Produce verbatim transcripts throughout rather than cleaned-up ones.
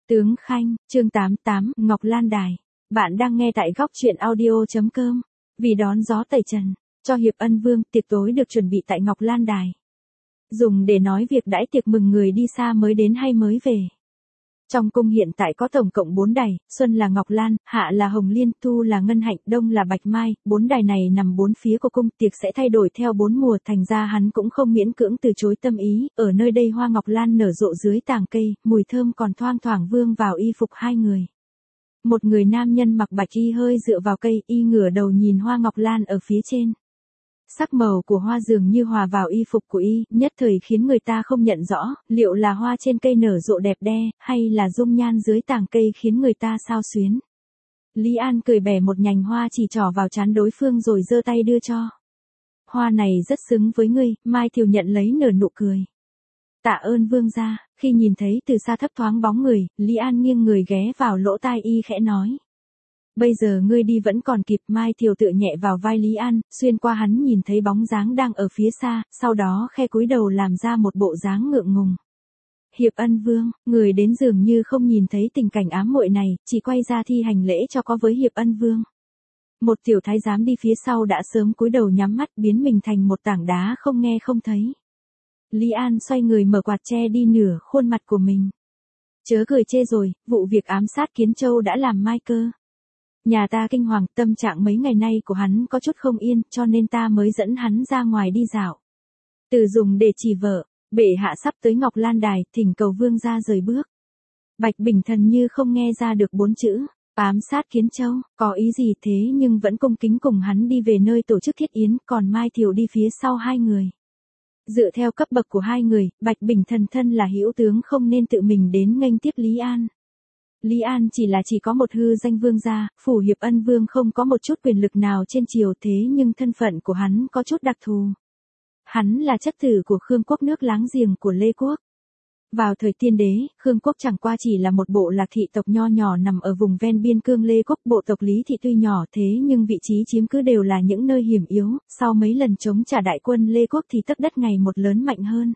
Tướng Khanh, chương tám mươi tám, Ngọc Lan Đài. Bạn đang nghe tại góc truyện audio.com. Vì đón gió tẩy trần, cho Hiệp Ân Vương, tiệc tối được chuẩn bị tại Ngọc Lan Đài. Dùng để nói việc đãi tiệc mừng người đi xa mới đến hay mới về. Trong cung hiện tại có tổng cộng bốn đài, xuân là Ngọc Lan, hạ là Hồng Liên, thu là Ngân Hạnh, đông là Bạch Mai, bốn đài này nằm bốn phía của cung, tiệc sẽ thay đổi theo bốn mùa, thành ra hắn cũng không miễn cưỡng từ chối tâm ý, ở nơi đây hoa Ngọc Lan nở rộ dưới tàng cây, mùi thơm còn thoang thoảng vương vào y phục hai người. Một người nam nhân mặc bạch y hơi dựa vào cây, y ngửa đầu nhìn hoa Ngọc Lan ở phía trên. Sắc màu của hoa dường như hòa vào y phục của y, nhất thời khiến người ta không nhận rõ, liệu là hoa trên cây nở rộ đẹp đẽ, hay là dung nhan dưới tàng cây khiến người ta xao xuyến. Lý An cười bẻ một nhành hoa chỉ trỏ vào trán đối phương rồi giơ tay đưa cho. Hoa này rất xứng với ngươi, Mai Thiều nhận lấy nở nụ cười. Tạ ơn vương gia, khi nhìn thấy từ xa thấp thoáng bóng người, Lý An nghiêng người ghé vào lỗ tai y khẽ nói. Bây giờ ngươi đi vẫn còn kịp. Mai Thiều tựa nhẹ vào vai Lý An, xuyên qua hắn nhìn thấy bóng dáng đang ở phía xa, sau đó khe cúi đầu làm ra một bộ dáng ngượng ngùng. Hiệp Ân Vương, người đến dường như không nhìn thấy tình cảnh ám muội này, chỉ quay ra thi hành lễ cho có với Hiệp Ân Vương. Một tiểu thái giám đi phía sau đã sớm cúi đầu nhắm mắt biến mình thành một tảng đá không nghe không thấy. Lý An xoay người mở quạt che đi nửa khuôn mặt của mình. Chớ cười chê rồi, vụ việc ám sát Kiến Châu đã làm Mai Cơ. Nhà ta kinh hoàng, tâm trạng mấy ngày nay của hắn có chút không yên, cho nên ta mới dẫn hắn ra ngoài đi dạo. Từ dùng để chỉ vợ, bệ hạ sắp tới Ngọc Lan Đài, thỉnh cầu vương gia rời bước. Bạch Bình Thần như không nghe ra được bốn chữ, ám sát Kiến Châu, có ý gì thế nhưng vẫn cung kính cùng hắn đi về nơi tổ chức thiết yến, còn Mai Thiều đi phía sau hai người. Dựa theo cấp bậc của hai người, Bạch Bình Thần thân là hữu tướng không nên tự mình đến nghênh tiếp Lý An. Lý An chỉ là chỉ có một hư danh vương gia, phủ Hiệp Ân Vương không có một chút quyền lực nào trên triều, thế nhưng thân phận của hắn có chút đặc thù. Hắn là chất tử của Khương Quốc, nước láng giềng của Lê Quốc. Vào thời Tiên Đế, Khương Quốc chẳng qua chỉ là một bộ lạc thị tộc nho nhỏ nằm ở vùng ven biên cương Lê Quốc. Bộ tộc Lý thị tuy nhỏ thế nhưng vị trí chiếm cứ đều là những nơi hiểm yếu, sau mấy lần chống trả đại quân Lê Quốc thì tấc đất ngày một lớn mạnh hơn.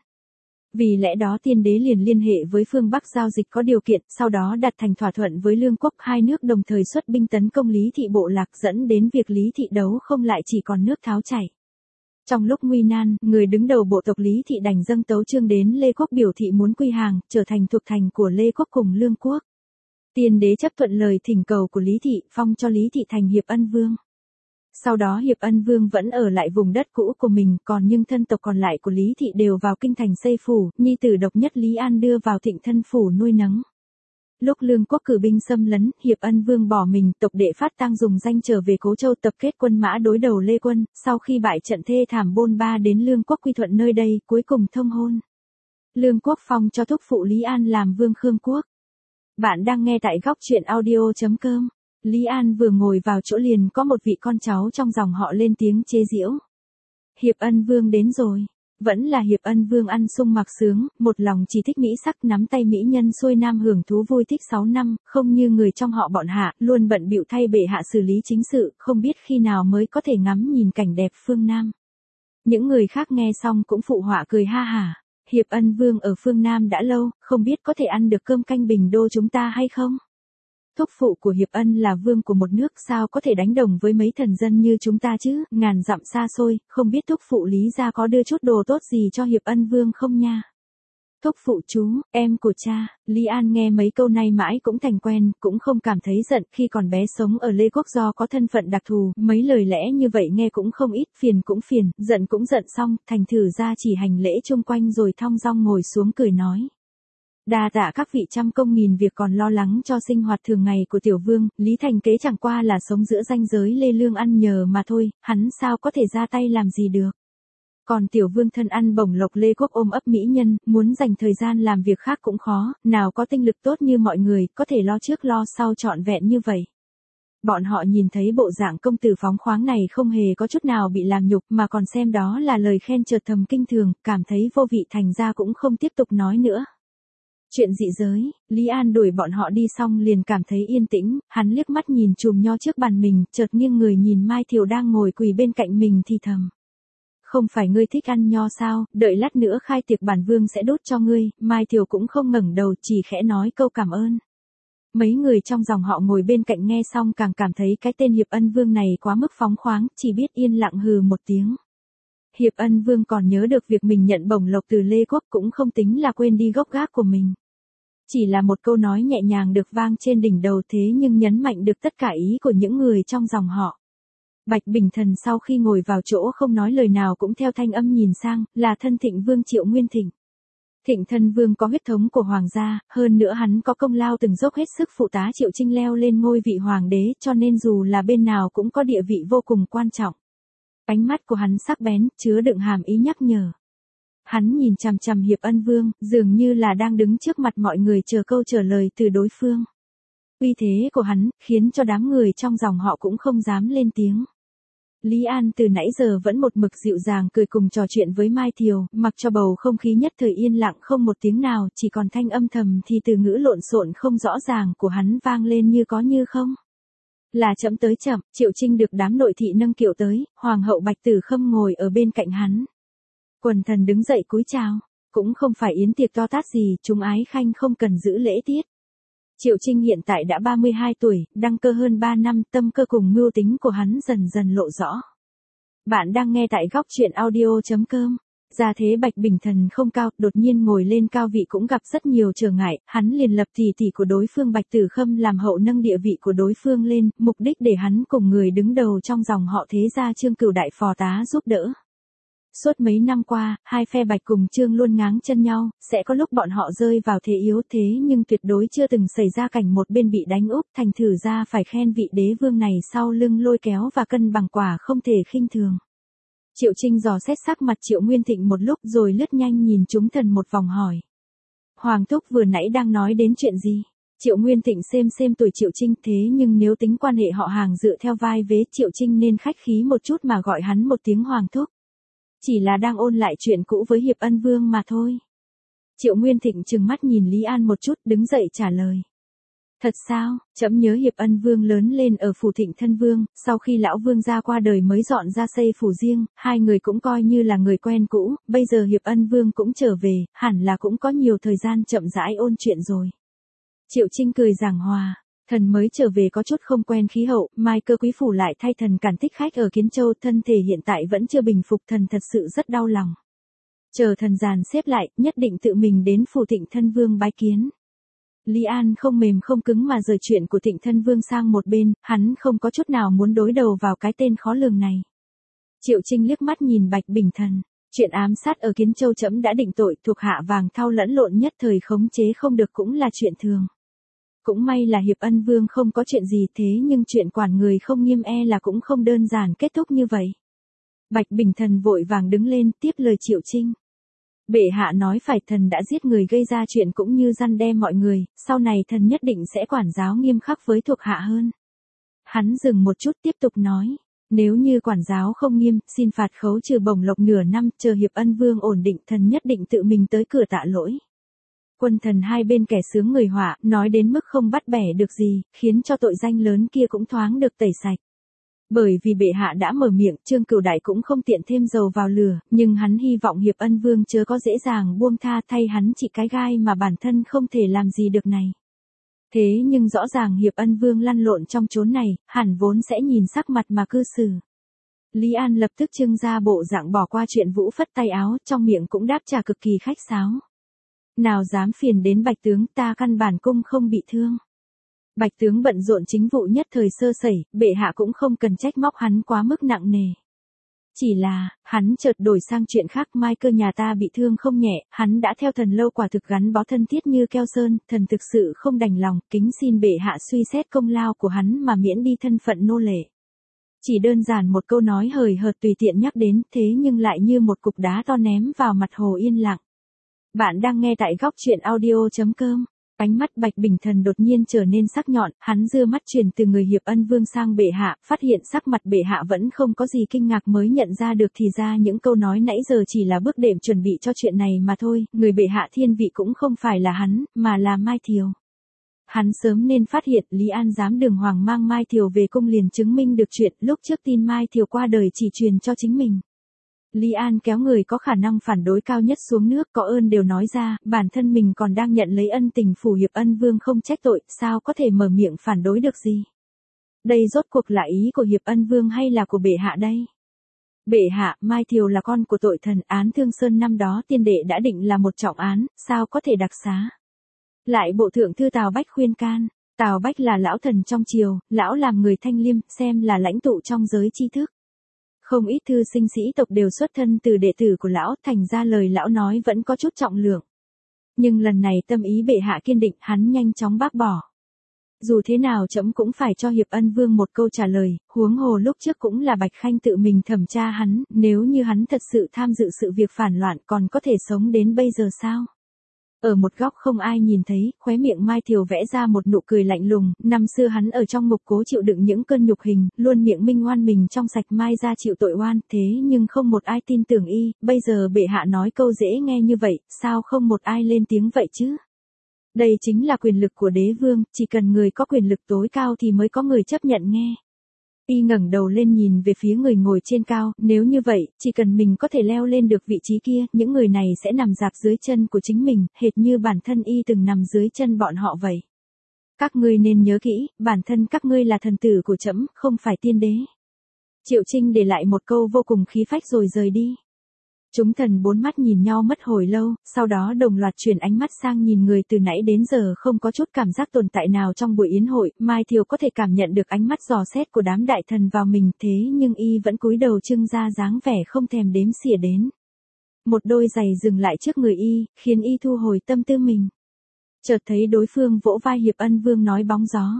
Vì lẽ đó Tiên Đế liền liên hệ với phương Bắc giao dịch có điều kiện, sau đó đặt thành thỏa thuận với Lương Quốc, hai nước đồng thời xuất binh tấn công Lý thị bộ lạc, dẫn đến việc Lý thị đấu không lại, chỉ còn nước tháo chảy. Trong lúc nguy nan, người đứng đầu bộ tộc Lý thị đành dâng tấu chương đến Lê Quốc biểu thị muốn quy hàng, trở thành thuộc thành của Lê Quốc cùng Lương Quốc. Tiên Đế chấp thuận lời thỉnh cầu của Lý thị, phong cho Lý thị thành Hiệp Ân Vương. Sau đó Hiệp Ân Vương vẫn ở lại vùng đất cũ của mình, còn nhưng thân tộc còn lại của Lý thị đều vào kinh thành xây phủ, nhi tử độc nhất Lý An đưa vào Thịnh Thân phủ nuôi nấng. Lúc Lương Quốc cử binh xâm lấn, Hiệp Ân Vương bỏ mình, tộc đệ Phát Tang dùng danh trở về Cố Châu tập kết quân mã đối đầu Lê quân, sau khi bại trận thê thảm bôn ba đến Lương Quốc quy thuận nơi đây, cuối cùng thông hôn. Lương Quốc phong cho thúc phụ Lý An làm vương Khương Quốc. Bạn đang nghe tại góc truyện audio.com. Lý An vừa ngồi vào chỗ liền có một vị con cháu trong dòng họ lên tiếng chế giễu. Hiệp Ân Vương đến rồi. Vẫn là Hiệp Ân Vương ăn sung mặc sướng, một lòng chỉ thích mỹ sắc, nắm tay mỹ nhân xuôi nam hưởng thú vui thích sáu năm, không như người trong họ bọn Hạ, luôn bận bịu thay bệ hạ xử lý chính sự, không biết khi nào mới có thể ngắm nhìn cảnh đẹp phương Nam. Những người khác nghe xong cũng phụ họa cười ha hả. Hiệp Ân Vương ở phương Nam đã lâu, không biết có thể ăn được cơm canh Bình Đô chúng ta hay không? Thúc phụ của Hiệp Ân là vương của một nước, sao có thể đánh đồng với mấy thần dân như chúng ta chứ, ngàn dặm xa xôi, không biết thúc phụ Lý gia có đưa chút đồ tốt gì cho Hiệp Ân Vương không nha. Thúc phụ chú, em của cha. Lý An nghe mấy câu này mãi cũng thành quen, cũng không cảm thấy giận, khi còn bé sống ở Lê Quốc do có thân phận đặc thù, mấy lời lẽ như vậy nghe cũng không ít, phiền cũng phiền, giận cũng giận xong, thành thử ra chỉ hành lễ chung quanh rồi thong dong ngồi xuống cười nói. Đa tạ các vị trăm công nghìn việc còn lo lắng cho sinh hoạt thường ngày của tiểu vương, Lý Thành Kế chẳng qua là sống giữa ranh giới Lê Lương ăn nhờ mà thôi, hắn sao có thể ra tay làm gì được. Còn tiểu vương thân ăn bổng lộc Lê Quốc ôm ấp mỹ nhân, muốn dành thời gian làm việc khác cũng khó, nào có tinh lực tốt như mọi người, có thể lo trước lo sau trọn vẹn như vậy. Bọn họ nhìn thấy bộ dạng công tử phóng khoáng này không hề có chút nào bị làm nhục mà còn xem đó là lời khen chợt thầm kinh thường, cảm thấy vô vị thành ra cũng không tiếp tục nói nữa. Chuyện dị giới, Lý An đuổi bọn họ đi xong liền cảm thấy yên tĩnh, hắn liếc mắt nhìn chùm nho trước bàn mình, chợt nghiêng người nhìn Mai Thiều đang ngồi quỳ bên cạnh mình thì thầm. Không phải ngươi thích ăn nho sao, đợi lát nữa khai tiệc bản vương sẽ đốt cho ngươi. Mai Thiều cũng không ngẩng đầu, chỉ khẽ nói câu cảm ơn. Mấy người trong dòng họ ngồi bên cạnh nghe xong càng cảm thấy cái tên Hiệp Ân Vương này quá mức phóng khoáng, chỉ biết yên lặng hừ một tiếng. Hiệp Ân Vương còn nhớ được việc mình nhận bổng lộc từ Lê Quốc, cũng không tính là quên đi gốc gác của mình. Chỉ là một câu nói nhẹ nhàng được vang trên đỉnh đầu thế nhưng nhấn mạnh được tất cả ý của những người trong dòng họ. Bạch Bình Thần sau khi ngồi vào chỗ không nói lời nào cũng theo thanh âm nhìn sang, là thân Thịnh Vương Triệu Nguyên Thịnh. Thịnh Thân Vương có huyết thống của hoàng gia, hơn nữa hắn có công lao từng dốc hết sức phụ tá Triệu Trinh leo lên ngôi vị hoàng đế, cho nên dù là bên nào cũng có địa vị vô cùng quan trọng. Ánh mắt của hắn sắc bén, chứa đựng hàm ý nhắc nhở. Hắn nhìn chằm chằm Hiệp Ân Vương, dường như là đang đứng trước mặt mọi người chờ câu trả lời từ đối phương. Uy thế của hắn, khiến cho đám người trong dòng họ cũng không dám lên tiếng. Lý An từ nãy giờ vẫn một mực dịu dàng cười cùng trò chuyện với Mai Thiều, mặc cho bầu không khí nhất thời yên lặng không một tiếng nào, chỉ còn thanh âm thầm thì từ ngữ lộn xộn không rõ ràng của hắn vang lên như có như không. Là chậm tới chậm, Triệu Trinh được đám nội thị nâng kiệu tới, Hoàng hậu Bạch Tử Khâm ngồi ở bên cạnh hắn. Quần thần đứng dậy cúi chào, cũng không phải yến tiệc to tát gì, chúng ái khanh không cần giữ lễ tiết. Triệu Trinh hiện tại đã ba mươi hai tuổi, đăng cơ hơn ba năm, tâm cơ cùng mưu tính của hắn dần dần lộ rõ. Bạn đang nghe tại góc truyện audio chấm com. Gia thế Bạch Bình Thần không cao, đột nhiên ngồi lên cao vị cũng gặp rất nhiều trở ngại, hắn liền lập tỷ tỷ của đối phương Bạch Tử Khâm làm hậu nâng địa vị của đối phương lên, mục đích để hắn cùng người đứng đầu trong dòng họ Thế gia Trương Cửu đại phò tá giúp đỡ. Suốt mấy năm qua, hai phe Bạch cùng Trương luôn ngáng chân nhau, sẽ có lúc bọn họ rơi vào thế yếu thế nhưng tuyệt đối chưa từng xảy ra cảnh một bên bị đánh úp, thành thử ra phải khen vị đế vương này sau lưng lôi kéo và cân bằng quả không thể khinh thường. Triệu Trinh dò xét sắc mặt Triệu Nguyên Thịnh một lúc rồi lướt nhanh nhìn chúng thần một vòng hỏi. Hoàng thúc vừa nãy đang nói đến chuyện gì? Triệu Nguyên Thịnh xem xem tuổi Triệu Trinh thế nhưng nếu tính quan hệ họ hàng dựa theo vai vế Triệu Trinh nên khách khí một chút mà gọi hắn một tiếng Hoàng thúc. Chỉ là đang ôn lại chuyện cũ với Hiệp Ân Vương mà thôi. Triệu Nguyên Thịnh trừng mắt nhìn Lý An một chút đứng dậy trả lời. Thật sao, trẫm nhớ Hiệp Ân Vương lớn lên ở phủ Thịnh Thân Vương, sau khi lão vương gia qua đời mới dọn ra xây phủ riêng, hai người cũng coi như là người quen cũ, bây giờ Hiệp Ân Vương cũng trở về, hẳn là cũng có nhiều thời gian chậm rãi ôn chuyện rồi. Triệu Trinh cười giảng hòa, thần mới trở về có chút không quen khí hậu, mai cơ quý phủ lại thay thần cản thích khách ở Kiến Châu, thân thể hiện tại vẫn chưa bình phục, thần thật sự rất đau lòng. Chờ thần dàn xếp lại, nhất định tự mình đến phủ Thịnh Thân Vương bái kiến. Lý An không mềm không cứng mà rời chuyện của Thịnh Thân Vương sang một bên, hắn không có chút nào muốn đối đầu vào cái tên khó lường này. Triệu Trinh liếc mắt nhìn Bạch Bình Thần, chuyện ám sát ở Kiến Châu trẫm đã định tội, thuộc hạ Vàng Thao lẫn lộn nhất thời khống chế không được cũng là chuyện thường. Cũng may là Hiệp Ân Vương không có chuyện gì thế nhưng chuyện quản người không nghiêm e là cũng không đơn giản kết thúc như vậy. Bạch Bình Thần vội vàng đứng lên tiếp lời Triệu Trinh. Bệ hạ nói phải, thần đã giết người gây ra chuyện cũng như răn đe mọi người, sau này thần nhất định sẽ quản giáo nghiêm khắc với thuộc hạ hơn. Hắn dừng một chút tiếp tục nói, nếu như quản giáo không nghiêm, xin phạt khấu trừ bổng lộc nửa năm, chờ Hiệp Ân Vương ổn định thần nhất định tự mình tới cửa tạ lỗi. Quân thần hai bên kẻ sướng người họa, nói đến mức không bắt bẻ được gì, khiến cho tội danh lớn kia cũng thoáng được tẩy sạch. Bởi vì bệ hạ đã mở miệng, Trương Cửu đại cũng không tiện thêm dầu vào lửa, nhưng hắn hy vọng Hiệp Ân Vương chớ có dễ dàng buông tha, thay hắn chỉ cái gai mà bản thân không thể làm gì được này. Thế nhưng rõ ràng Hiệp Ân Vương lăn lộn trong chốn này, hẳn vốn sẽ nhìn sắc mặt mà cư xử. Lý An lập tức trưng ra bộ dạng bỏ qua chuyện vũ phất tay áo, trong miệng cũng đáp trả cực kỳ khách sáo. Nào dám phiền đến Bạch tướng, ta căn bản cung không bị thương. Bạch tướng bận rộn chính vụ nhất thời sơ sẩy, bệ hạ cũng không cần trách móc hắn quá mức nặng nề. Chỉ là, hắn chợt đổi sang chuyện khác, mai cơ nhà ta bị thương không nhẹ, hắn đã theo thần lâu quả thực gắn bó thân thiết như keo sơn, thần thực sự không đành lòng, kính xin bệ hạ suy xét công lao của hắn mà miễn đi thân phận nô lệ. Chỉ đơn giản một câu nói hời hợt tùy tiện nhắc đến, thế nhưng lại như một cục đá to ném vào mặt hồ yên lặng. Bạn đang nghe tại góc truyện audio chấm com. Ánh mắt Bạch Bình Thần đột nhiên trở nên sắc nhọn, hắn đưa mắt chuyển từ người Hiệp Ân Vương sang bệ hạ, phát hiện sắc mặt bệ hạ vẫn không có gì kinh ngạc mới nhận ra được thì ra những câu nói nãy giờ chỉ là bước đệm chuẩn bị cho chuyện này mà thôi, người bệ hạ thiên vị cũng không phải là hắn, mà là Mai Thiều. Hắn sớm nên phát hiện Lý An dám đường hoàng mang Mai Thiều về cung liền chứng minh được chuyện lúc trước tin Mai Thiều qua đời chỉ truyền cho chính mình. Lý An kéo người có khả năng phản đối cao nhất xuống nước, có ơn đều nói ra, bản thân mình còn đang nhận lấy ân tình phủ Hiệp Ân Vương không trách tội, sao có thể mở miệng phản đối được gì. Đây rốt cuộc là ý của Hiệp Ân Vương hay là của bệ hạ đây? Bệ hạ, Mai Thiều là con của tội thần, án Thương Sơn năm đó tiên đệ đã định là một trọng án, sao có thể đặc xá. Lại bộ thượng thư Tào Bách khuyên can, Tào Bách là lão thần trong triều, lão làm người thanh liêm, xem là lãnh tụ trong giới tri thức. Không ít thư sinh sĩ tộc đều xuất thân từ đệ tử của lão, thành ra lời lão nói vẫn có chút trọng lượng. Nhưng lần này tâm ý bệ hạ kiên định, hắn nhanh chóng bác bỏ. Dù thế nào trẫm cũng phải cho Hiệp Ân Vương một câu trả lời, huống hồ lúc trước cũng là Bạch Khanh tự mình thẩm tra hắn, nếu như hắn thật sự tham dự sự việc phản loạn còn có thể sống đến bây giờ sao? Ở một góc không ai nhìn thấy, khóe miệng Mai Thiều vẽ ra một nụ cười lạnh lùng, năm xưa hắn ở trong ngục cố chịu đựng những cơn nhục hình, luôn miệng minh oan mình trong sạch mai ra chịu tội oan, thế nhưng không một ai tin tưởng y, bây giờ bệ hạ nói câu dễ nghe như vậy, sao không một ai lên tiếng vậy chứ? Đây chính là quyền lực của đế vương, chỉ cần người có quyền lực tối cao thì mới có người chấp nhận nghe. Y ngẩng đầu lên nhìn về phía người ngồi trên cao, nếu như vậy, chỉ cần mình có thể leo lên được vị trí kia, những người này sẽ nằm dạp dưới chân của chính mình, hệt như bản thân y từng nằm dưới chân bọn họ vậy. Các ngươi nên nhớ kỹ, bản thân các ngươi là thần tử của trẫm, không phải tiên đế. Triệu Trinh để lại một câu vô cùng khí phách rồi rời đi. Chúng thần bốn mắt nhìn nhau mất hồi lâu, sau đó đồng loạt chuyển ánh mắt sang nhìn người từ nãy đến giờ không có chút cảm giác tồn tại nào trong buổi yến hội, Mai Thiều có thể cảm nhận được ánh mắt dò xét của đám đại thần vào mình, thế nhưng y vẫn cúi đầu trưng ra dáng vẻ không thèm đếm xỉa đến. Một đôi giày dừng lại trước người y, khiến y thu hồi tâm tư mình. Chợt thấy đối phương vỗ vai Hiệp Ân Vương nói bóng gió.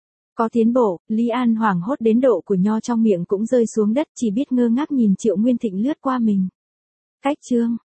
Có tiến bộ, Lý An hoảng hốt đến độ của nho trong miệng cũng rơi xuống đất, chỉ biết ngơ ngác nhìn Triệu Nguyên Thịnh lướt qua mình. Cách chương